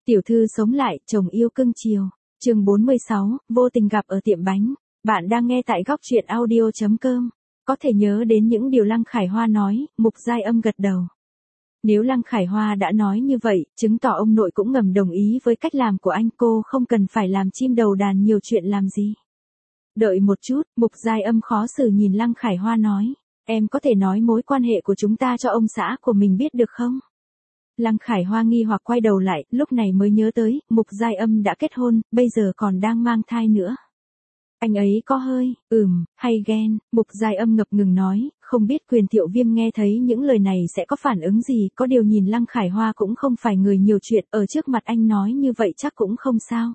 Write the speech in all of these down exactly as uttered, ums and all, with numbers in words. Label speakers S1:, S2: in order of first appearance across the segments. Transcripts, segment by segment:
S1: Tiểu thư sống lại, chồng yêu cưng chiều. Chương bốn mươi sáu, vô tình gặp ở tiệm bánh. Bạn đang nghe tại góc truyện audio chấm com. Có thể nhớ đến những điều Lăng Khải Hoa nói, Mục Giai Âm gật đầu. Nếu Lăng Khải Hoa đã nói như vậy, chứng tỏ ông nội cũng ngầm đồng ý với cách làm của anh, cô không cần phải làm chim đầu đàn nhiều chuyện làm gì. Đợi một chút, Mục Giai Âm khó xử nhìn Lăng Khải Hoa nói, em có thể nói mối quan hệ của chúng ta cho ông xã của mình biết được không? Lăng Khải Hoa nghi hoặc quay đầu lại, lúc này mới nhớ tới, Mục Giai Âm đã kết hôn, bây giờ còn đang mang thai nữa. Anh ấy có hơi, ừm, hay ghen, Mục Giai Âm ngập ngừng nói, không biết Quyền Thiệu Viêm nghe thấy những lời này sẽ có phản ứng gì, có điều nhìn Lăng Khải Hoa cũng không phải người nhiều chuyện, ở trước mặt anh nói như vậy chắc cũng không sao.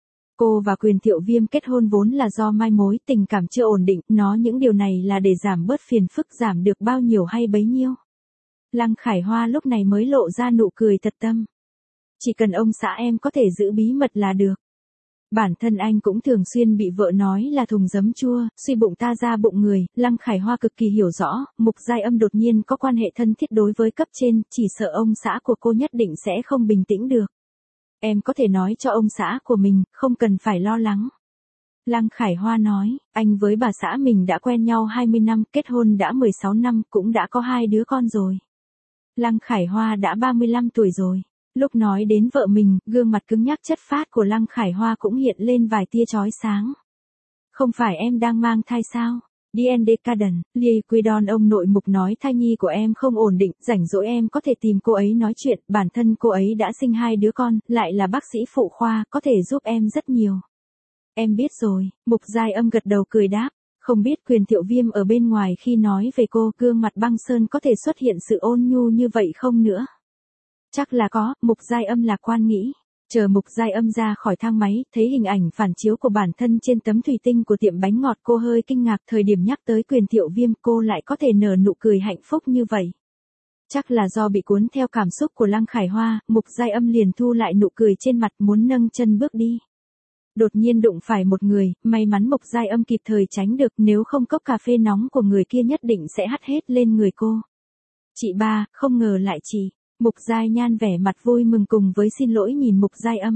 S1: Cô và Quyền Thiệu Viêm kết hôn vốn là do mai mối, tình cảm chưa ổn định, nói những điều này là để giảm bớt phiền phức, giảm được bao nhiêu hay bấy nhiêu. Lăng Khải Hoa lúc này mới lộ ra nụ cười thật tâm. Chỉ cần ông xã em có thể giữ bí mật là được. Bản thân anh cũng thường xuyên bị vợ nói là thùng giấm chua, suy bụng ta ra bụng người, Lăng Khải Hoa cực kỳ hiểu rõ, Mục Giai Âm đột nhiên có quan hệ thân thiết đối với cấp trên, chỉ sợ ông xã của cô nhất định sẽ không bình tĩnh được. Em có thể nói cho ông xã của mình, không cần phải lo lắng. Lăng Khải Hoa nói, anh với bà xã mình đã quen nhau hai mươi năm, kết hôn đã mười sáu năm, cũng đã có hai đứa con rồi. Lăng Khải Hoa đã ba mươi lăm tuổi rồi. Lúc nói đến vợ mình, gương mặt cứng nhắc chất phác của Lăng Khải Hoa cũng hiện lên vài tia chói sáng. Không phải em đang mang thai sao? đê en đê Caden, Liquidon ông nội Mục nói thai nhi của em không ổn định, rảnh rỗi em có thể tìm cô ấy nói chuyện, bản thân cô ấy đã sinh hai đứa con, lại là bác sĩ phụ khoa, có thể giúp em rất nhiều. Em biết rồi, Mục Giai Âm gật đầu cười đáp. Không biết Quyền Thiệu Viêm ở bên ngoài khi nói về cô, gương mặt băng sơn có thể xuất hiện sự ôn nhu như vậy không nữa? Chắc là có, Mục Giai Âm lạc quan nghĩ. Chờ Mục Giai Âm ra khỏi thang máy, thấy hình ảnh phản chiếu của bản thân trên tấm thủy tinh của tiệm bánh ngọt, cô hơi kinh ngạc, thời điểm nhắc tới Quyền Thiệu Viêm cô lại có thể nở nụ cười hạnh phúc như vậy. Chắc là do bị cuốn theo cảm xúc của Lăng Khải Hoa, Mục Giai Âm liền thu lại nụ cười trên mặt, muốn nâng chân bước đi. Đột nhiên đụng phải một người, may mắn Mục Giai Âm kịp thời tránh được, nếu không cốc cà phê nóng của người kia nhất định sẽ hắt hết lên người cô. Chị ba, không ngờ lại chị. Mục Giai Nhan vẻ mặt vui mừng cùng với xin lỗi nhìn Mục Giai Âm.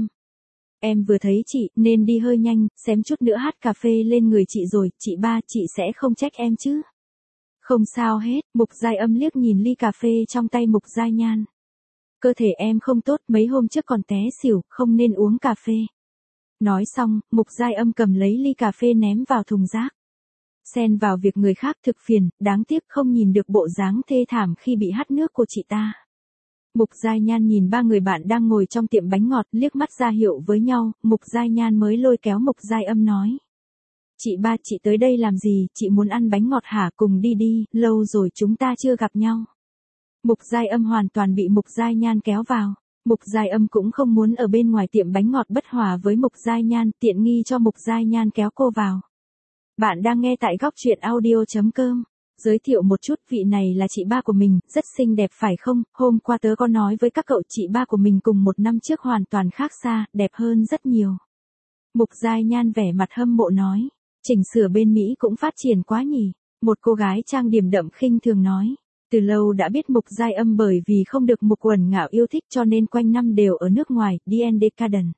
S1: Em vừa thấy chị, nên đi hơi nhanh, xém chút nữa hắt cà phê lên người chị rồi, chị ba, chị sẽ không trách em chứ? Không sao hết, Mục Giai Âm liếc nhìn ly cà phê trong tay Mục Giai Nhan. Cơ thể em không tốt, mấy hôm trước còn té xỉu, không nên uống cà phê. Nói xong, Mục Giai Âm cầm lấy ly cà phê ném vào thùng rác. Xen vào việc người khác thực phiền, đáng tiếc không nhìn được bộ dáng thê thảm khi bị hắt nước của chị ta. Mục Giai Nhan nhìn ba người bạn đang ngồi trong tiệm bánh ngọt, liếc mắt ra hiệu với nhau, Mục Giai Nhan mới lôi kéo Mục Giai Âm nói. Chị ba, chị tới đây làm gì, chị muốn ăn bánh ngọt hả, cùng đi đi, lâu rồi chúng ta chưa gặp nhau. Mục Giai Âm hoàn toàn bị Mục Giai Nhan kéo vào. Mục Giai Âm cũng không muốn ở bên ngoài tiệm bánh ngọt bất hòa với Mục Giai Nhan, tiện nghi cho Mục Giai Nhan kéo cô vào. Bạn đang nghe tại góc truyện audio chấm com. Giới thiệu một chút, vị này là chị ba của mình, rất xinh đẹp phải không? Hôm qua tớ có nói với các cậu chị ba của mình cùng một năm trước hoàn toàn khác xa, đẹp hơn rất nhiều. Mục Giai Nhan vẻ mặt hâm mộ nói. Chỉnh sửa bên Mỹ cũng phát triển quá nhỉ? Một cô gái trang điểm đậm khinh thường nói. Từ lâu đã biết Mục Giai Âm bởi vì không được Mục Quẩn Ngạo yêu thích cho nên quanh năm đều ở nước ngoài, đê en đê Caden.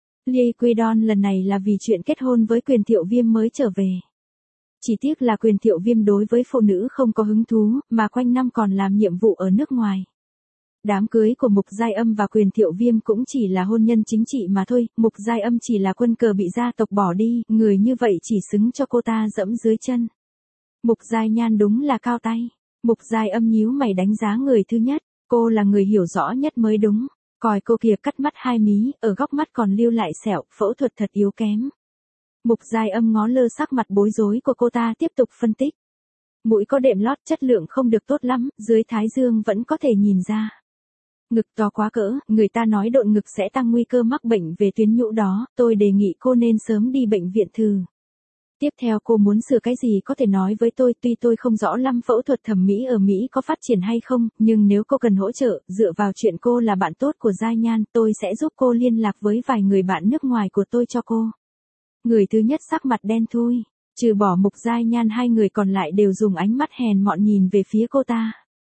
S1: Liquidon lần này là vì chuyện kết hôn với Quyền Thiệu Viêm mới trở về. Chỉ tiếc là Quyền Thiệu Viêm đối với phụ nữ không có hứng thú, mà quanh năm còn làm nhiệm vụ ở nước ngoài. Đám cưới của Mục Giai Âm và Quyền Thiệu Viêm cũng chỉ là hôn nhân chính trị mà thôi, Mục Giai Âm chỉ là quân cờ bị gia tộc bỏ đi, người như vậy chỉ xứng cho cô ta dẫm dưới chân. Mục Giai Nhan đúng là cao tay. Mục Giai Âm nhíu mày đánh giá người thứ nhất, cô là người hiểu rõ nhất mới đúng. Coi cô kia cắt mắt hai mí, ở góc mắt còn lưu lại sẹo, phẫu thuật thật yếu kém. Mục Giai Âm ngó lơ sắc mặt bối rối của cô ta tiếp tục phân tích. Mũi có đệm lót chất lượng không được tốt lắm, dưới thái dương vẫn có thể nhìn ra. Ngực to quá cỡ, người ta nói độn ngực sẽ tăng nguy cơ mắc bệnh về tuyến nhũ đó, tôi đề nghị cô nên sớm đi bệnh viện thử. Tiếp theo cô muốn sửa cái gì có thể nói với tôi, tuy tôi không rõ lắm phẫu thuật thẩm mỹ ở Mỹ có phát triển hay không, nhưng nếu cô cần hỗ trợ, dựa vào chuyện cô là bạn tốt của Giai Nhan, tôi sẽ giúp cô liên lạc với vài người bạn nước ngoài của tôi cho cô. Người thứ nhất sắc mặt đen thui, trừ bỏ Mục Giai Nhan hai người còn lại đều dùng ánh mắt hèn mọn nhìn về phía cô ta.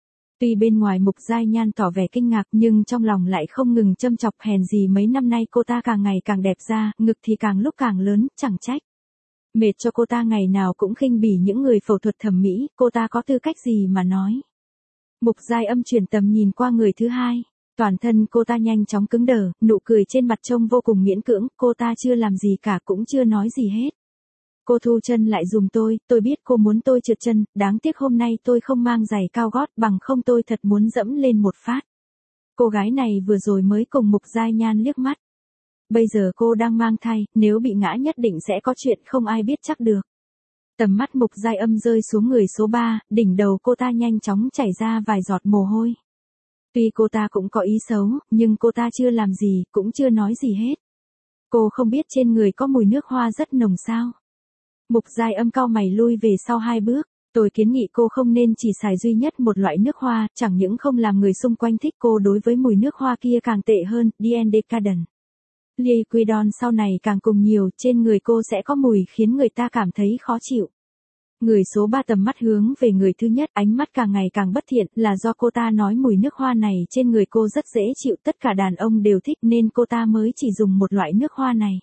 S1: Tuy bên ngoài Mục Giai Nhan tỏ vẻ kinh ngạc nhưng trong lòng lại không ngừng châm chọc, hèn gì mấy năm nay cô ta càng ngày càng đẹp ra, ngực thì càng lúc càng lớn, chẳng trách. Mệt cho cô ta ngày nào cũng khinh bỉ những người phẫu thuật thẩm mỹ, cô ta có tư cách gì mà nói. Mục Giai Âm chuyển tầm nhìn qua người thứ hai. Toàn thân cô ta nhanh chóng cứng đờ, nụ cười trên mặt trông vô cùng miễn cưỡng, cô ta chưa làm gì cả cũng chưa nói gì hết. Cô thu chân lại giùm tôi, tôi biết cô muốn tôi trượt chân, đáng tiếc hôm nay tôi không mang giày cao gót, bằng không tôi thật muốn dẫm lên một phát. Cô gái này vừa rồi mới cùng Mục Giai Nhan liếc mắt. Bây giờ cô đang mang thai, nếu bị ngã nhất định sẽ có chuyện không ai biết chắc được. Tầm mắt Mục Giai Âm rơi xuống người số ba, đỉnh đầu cô ta nhanh chóng chảy ra vài giọt mồ hôi. Tuy cô ta cũng có ý xấu, nhưng cô ta chưa làm gì, cũng chưa nói gì hết. Cô không biết trên người có mùi nước hoa rất nồng sao. Mục Giai Âm cau mày lui về sau hai bước. Tôi kiến nghị cô không nên chỉ xài duy nhất một loại nước hoa, chẳng những không làm người xung quanh thích cô, đối với mùi nước hoa kia càng tệ hơn, Dien Decadent. Liquidon sau này càng cùng nhiều, trên người cô sẽ có mùi khiến người ta cảm thấy khó chịu. Người số ba tầm mắt hướng về người thứ nhất, ánh mắt càng ngày càng bất thiện, là do cô ta nói mùi nước hoa này trên người cô rất dễ chịu, tất cả đàn ông đều thích nên cô ta mới chỉ dùng một loại nước hoa này.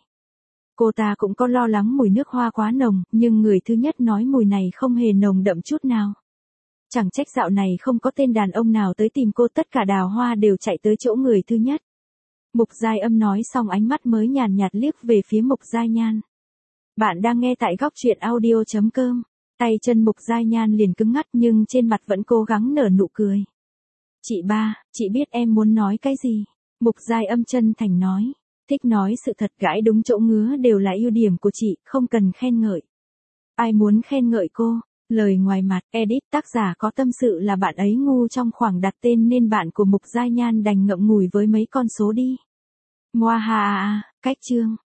S1: Cô ta cũng có lo lắng mùi nước hoa quá nồng, nhưng người thứ nhất nói mùi này không hề nồng đậm chút nào. Chẳng trách dạo này không có tên đàn ông nào tới tìm cô, tất cả đào hoa đều chạy tới chỗ người thứ nhất. Mục Giai Âm nói xong ánh mắt mới nhàn nhạt liếc về phía Mục Giai Nhan. Bạn đang nghe tại góc truyện audio chấm com. Tay chân Mục Giai Nhan liền cứng ngắt nhưng trên mặt vẫn cố gắng nở nụ cười. Chị ba, chị biết em muốn nói cái gì. Mục Giai Âm chân thành nói. Thích nói sự thật, gãi đúng chỗ ngứa đều là ưu điểm của chị, không cần khen ngợi. Ai muốn khen ngợi cô? Lời ngoài mặt, edit tác giả có tâm sự là bạn ấy ngu trong khoảng đặt tên nên bạn của Mục Giai Nhan đành ngậm ngùi với mấy con số đi. Moa ha, cách chương.